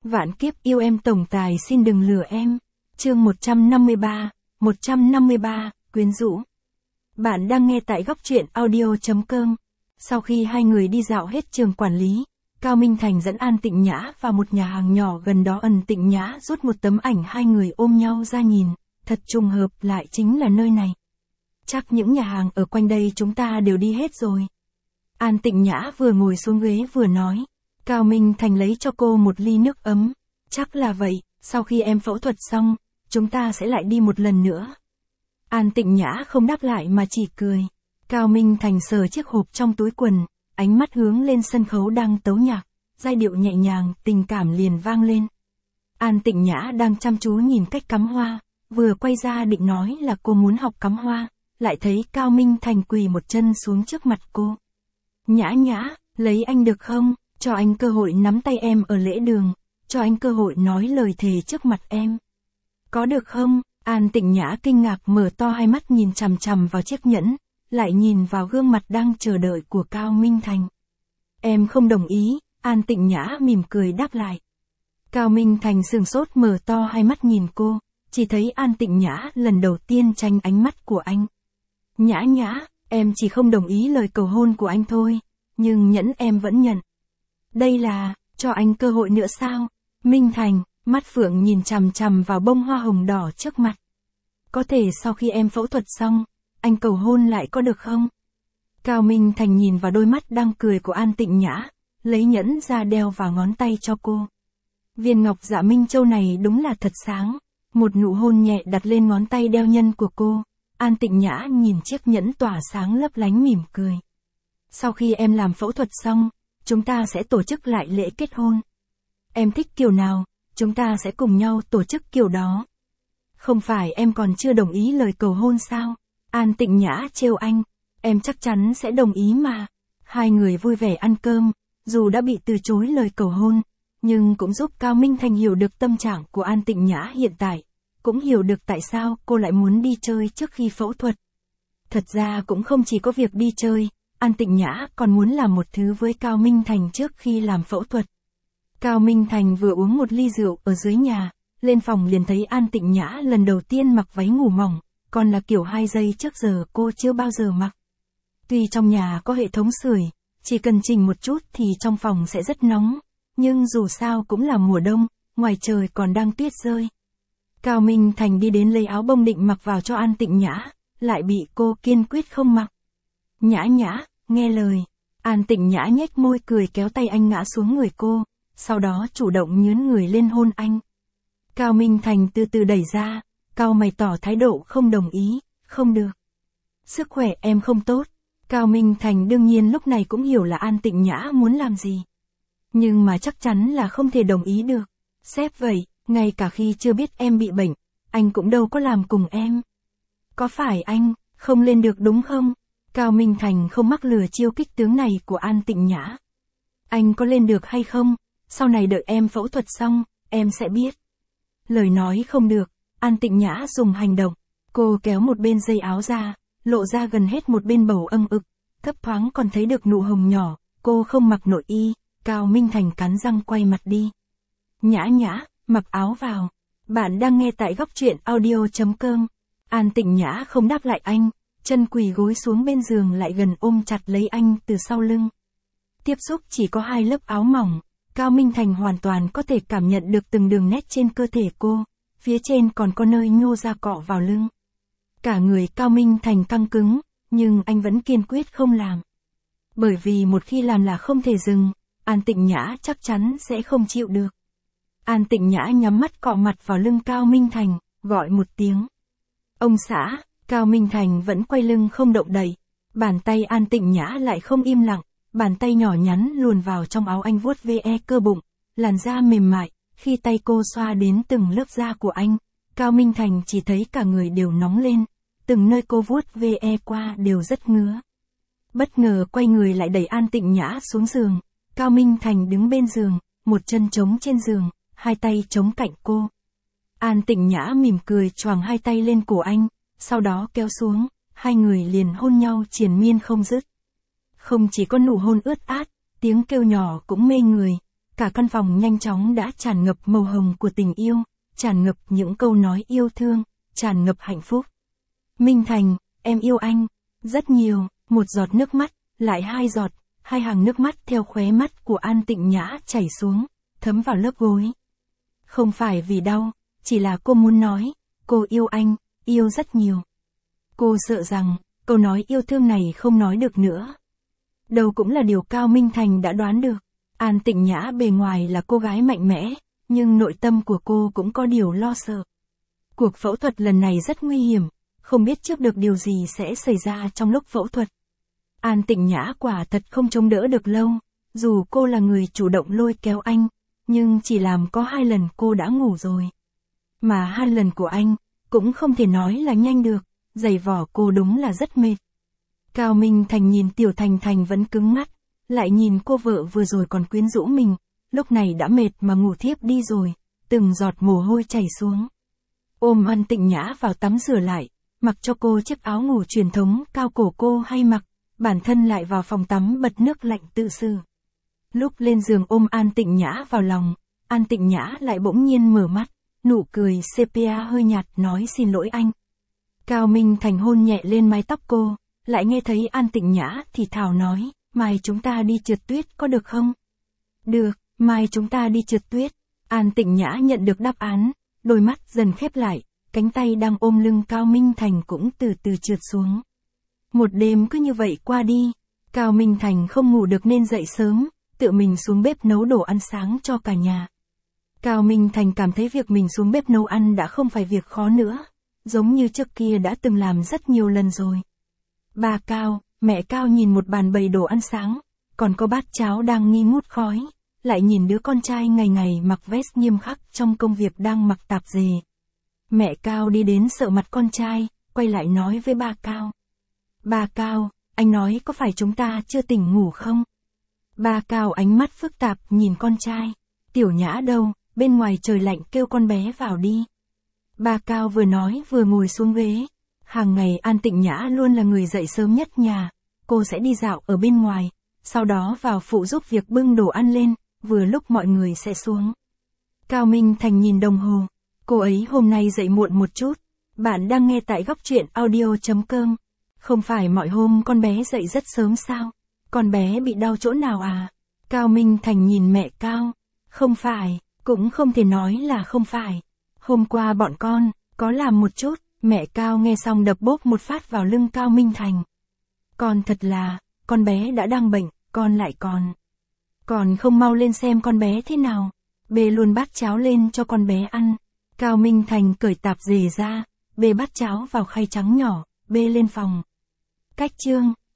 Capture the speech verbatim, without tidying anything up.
Vạn kiếp yêu em tổng tài xin đừng lừa em. Chương một trăm năm mươi ba, một trăm năm mươi ba, quyến rũ. Bạn đang nghe tại góc truyện audio chấm com. Sau khi hai người đi dạo hết trường quản lý, Cao Minh Thành dẫn An Tịnh Nhã vào một nhà hàng nhỏ gần đó. Ân Tịnh Nhã rút một tấm ảnh hai người ôm nhau ra nhìn, thật trùng hợp lại chính là nơi này. Chắc những nhà hàng ở quanh đây chúng ta đều đi hết rồi. An Tịnh Nhã vừa ngồi xuống ghế vừa nói. Cao Minh Thành lấy cho cô một ly nước ấm. Chắc là vậy, sau khi em phẫu thuật xong, chúng ta sẽ lại đi một lần nữa. An Tịnh Nhã không đáp lại mà chỉ cười. Cao Minh Thành sờ chiếc hộp trong túi quần, ánh mắt hướng lên sân khấu đang tấu nhạc, giai điệu nhẹ nhàng, tình cảm liền vang lên. An Tịnh Nhã đang chăm chú nhìn cách cắm hoa, vừa quay ra định nói là cô muốn học cắm hoa, lại thấy Cao Minh Thành quỳ một chân xuống trước mặt cô. Nhã Nhã, lấy anh được không? Cho anh cơ hội nắm tay em ở lễ đường, cho anh cơ hội nói lời thề trước mặt em. Có được không? An Tịnh Nhã kinh ngạc mở to hai mắt nhìn chằm chằm vào chiếc nhẫn, lại nhìn vào gương mặt đang chờ đợi của Cao Minh Thành. Em không đồng ý, An Tịnh Nhã mỉm cười đáp lại. Cao Minh Thành sửng sốt mở to hai mắt nhìn cô, chỉ thấy An Tịnh Nhã lần đầu tiên tránh ánh mắt của anh. Nhã Nhã, em chỉ không đồng ý lời cầu hôn của anh thôi, nhưng nhẫn em vẫn nhận. Đây là, cho anh cơ hội nữa sao? Minh Thành, mắt Phượng nhìn chằm chằm vào bông hoa hồng đỏ trước mặt. Có thể sau khi em phẫu thuật xong, anh cầu hôn lại có được không? Cao Minh Thành nhìn vào đôi mắt đang cười của An Tịnh Nhã, lấy nhẫn ra đeo vào ngón tay cho cô. Viên ngọc dạ Minh Châu này đúng là thật sáng. Một nụ hôn nhẹ đặt lên ngón tay đeo nhân của cô. An Tịnh Nhã nhìn chiếc nhẫn tỏa sáng lấp lánh mỉm cười. Sau khi em làm phẫu thuật xong, chúng ta sẽ tổ chức lại lễ kết hôn. Em thích kiểu nào, chúng ta sẽ cùng nhau tổ chức kiểu đó. Không phải em còn chưa đồng ý lời cầu hôn sao? An Tịnh Nhã trêu anh. Em chắc chắn sẽ đồng ý mà. Hai người vui vẻ ăn cơm, dù đã bị từ chối lời cầu hôn, nhưng cũng giúp Cao Minh Thành hiểu được tâm trạng của An Tịnh Nhã hiện tại, cũng hiểu được tại sao cô lại muốn đi chơi trước khi phẫu thuật. Thật ra cũng không chỉ có việc đi chơi, An Tịnh Nhã còn muốn làm một thứ với Cao Minh Thành trước khi làm phẫu thuật. Cao Minh Thành vừa uống một ly rượu ở dưới nhà, lên phòng liền thấy An Tịnh Nhã lần đầu tiên mặc váy ngủ mỏng, còn là kiểu hai giây trước giờ cô chưa bao giờ mặc. Tuy trong nhà có hệ thống sưởi, chỉ cần chỉnh một chút thì trong phòng sẽ rất nóng, nhưng dù sao cũng là mùa đông, ngoài trời còn đang tuyết rơi. Cao Minh Thành đi đến lấy áo bông định mặc vào cho An Tịnh Nhã, lại bị cô kiên quyết không mặc. Nhã Nhã, nghe lời. An Tịnh Nhã nhếch môi cười kéo tay anh ngã xuống người cô, sau đó chủ động nhướn người lên hôn anh. Cao Minh Thành từ từ đẩy ra, cau mày tỏ thái độ không đồng ý, không được. Sức khỏe em không tốt. Cao Minh Thành đương nhiên lúc này cũng hiểu là An Tịnh Nhã muốn làm gì. Nhưng mà chắc chắn là không thể đồng ý được. Sếp vậy, ngay cả khi chưa biết em bị bệnh, anh cũng đâu có làm cùng em. Có phải anh không lên được đúng không? Cao Minh Thành không mắc lừa chiêu kích tướng này của An Tịnh Nhã. Anh có lên được hay không? Sau này đợi em phẫu thuật xong, em sẽ biết. Lời nói không được, An Tịnh Nhã dùng hành động. Cô kéo một bên dây áo ra, lộ ra gần hết một bên bầu âng ực, thấp thoáng còn thấy được nụ hồng nhỏ. Cô không mặc nội y. Cao Minh Thành cắn răng quay mặt đi. Nhã Nhã, mặc áo vào. Bạn đang nghe tại góc truyện audio chấm com. An Tịnh Nhã không đáp lại anh, chân quỳ gối xuống bên giường lại gần ôm chặt lấy anh từ sau lưng. Tiếp xúc chỉ có hai lớp áo mỏng, Cao Minh Thành hoàn toàn có thể cảm nhận được từng đường nét trên cơ thể cô, phía trên còn có nơi nhô ra cọ vào lưng. Cả người Cao Minh Thành căng cứng, nhưng anh vẫn kiên quyết không làm. Bởi vì một khi làm là không thể dừng, An Tịnh Nhã chắc chắn sẽ không chịu được. An Tịnh Nhã nhắm mắt cọ mặt vào lưng Cao Minh Thành, gọi một tiếng. Ông xã. Cao Minh Thành vẫn quay lưng không động đậy. Bàn tay An Tịnh Nhã lại không im lặng, bàn tay nhỏ nhắn luồn vào trong áo anh vuốt ve cơ bụng, làn da mềm mại. Khi tay cô xoa đến từng lớp da của anh, Cao Minh Thành chỉ thấy cả người đều nóng lên, từng nơi cô vuốt ve qua đều rất ngứa. Bất ngờ quay người lại đẩy An Tịnh Nhã xuống giường. Cao Minh Thành đứng bên giường, một chân trống trên giường, hai tay chống cạnh cô. An Tịnh Nhã mỉm cười choàng hai tay lên cổ anh, sau đó kéo xuống, hai người liền hôn nhau triền miên không dứt. Không chỉ có nụ hôn ướt át, tiếng kêu nhỏ cũng mê người. cả căn phòng nhanh chóng đã tràn ngập màu hồng của tình yêu, tràn ngập những câu nói yêu thương, tràn ngập hạnh phúc. Minh Thành, em yêu anh, rất nhiều, một giọt nước mắt, lại hai giọt, hai hàng nước mắt theo khóe mắt của An Tịnh Nhã chảy xuống, thấm vào lớp gối. Không phải vì đau, chỉ là cô muốn nói, cô yêu anh, yêu rất nhiều. Cô sợ rằng, câu nói yêu thương này không nói được nữa. Đâu cũng là điều Cao Minh Thành đã đoán được. An Tịnh Nhã bề ngoài là cô gái mạnh mẽ, nhưng nội tâm của cô cũng có điều lo sợ. Cuộc phẫu thuật lần này rất nguy hiểm, không biết trước được điều gì sẽ xảy ra trong lúc phẫu thuật. An Tịnh Nhã quả thật không chống đỡ được lâu, dù cô là người chủ động lôi kéo anh, nhưng chỉ làm có hai lần cô đã ngủ rồi. Mà hai lần của anh, cũng không thể nói là nhanh được, giày vò cô đúng là rất mệt. Cao Minh Thành nhìn Tiểu Thành Thành vẫn cứng mắt, lại nhìn cô vợ vừa rồi còn quyến rũ mình, lúc này đã mệt mà ngủ thiếp đi rồi, từng giọt mồ hôi chảy xuống. Ôm An Tịnh Nhã vào tắm rửa lại, mặc cho cô chiếc áo ngủ truyền thống cao cổ cô hay mặc, bản thân lại vào phòng tắm bật nước lạnh tự xử. Lúc lên giường ôm An Tịnh Nhã vào lòng, An Tịnh Nhã lại bỗng nhiên mở mắt, nụ cười sepia hơi nhạt nói xin lỗi anh. Cao Minh Thành hôn nhẹ lên mái tóc cô, lại nghe thấy An Tịnh Nhã thì thào nói, mai chúng ta đi trượt tuyết có được không? Được, mai chúng ta đi trượt tuyết. An Tịnh Nhã nhận được đáp án, đôi mắt dần khép lại, cánh tay đang ôm lưng Cao Minh Thành cũng từ từ trượt xuống. Một đêm cứ như vậy qua đi, Cao Minh Thành không ngủ được nên dậy sớm, tự mình xuống bếp nấu đồ ăn sáng cho cả nhà. Cao Minh Thành cảm thấy việc mình xuống bếp nấu ăn đã không phải việc khó nữa, giống như trước kia đã từng làm rất nhiều lần rồi. Ba Cao, mẹ Cao nhìn một bàn bày đồ ăn sáng, còn có bát cháo đang nghi ngút khói, lại nhìn đứa con trai ngày ngày mặc vest nghiêm khắc trong công việc đang mặc tạp dề. Mẹ Cao đi đến sợ mặt con trai, quay lại nói với ba Cao. Ba Cao, anh nói có phải chúng ta chưa tỉnh ngủ không? Ba Cao ánh mắt phức tạp nhìn con trai. Tiểu Nhã đâu, bên ngoài trời lạnh kêu con bé vào đi. Ba Cao vừa nói vừa ngồi xuống ghế. Hàng ngày An Tịnh Nhã luôn là người dậy sớm nhất nhà, cô sẽ đi dạo ở bên ngoài, sau đó vào phụ giúp việc bưng đồ ăn lên, vừa lúc mọi người sẽ xuống. Cao Minh Thành nhìn đồng hồ, cô ấy hôm nay dậy muộn một chút. Bạn đang nghe tại góc truyện audio chấm com. Không phải mọi hôm con bé dậy rất sớm sao? Con bé bị đau chỗ nào à? Cao Minh Thành nhìn mẹ Cao. Không phải, cũng không thể nói là không phải. Hôm qua bọn con, có làm một chút. Mẹ Cao nghe xong đập bốp một phát vào lưng Cao Minh Thành. Con thật là, con bé đã đang bệnh, con lại còn. Còn không mau lên xem con bé thế nào. Bê luôn bát cháo lên cho con bé ăn. Cao Minh Thành cởi tạp dề ra, bê bát cháo vào khay trắng nhỏ, bê lên phòng. Cách chương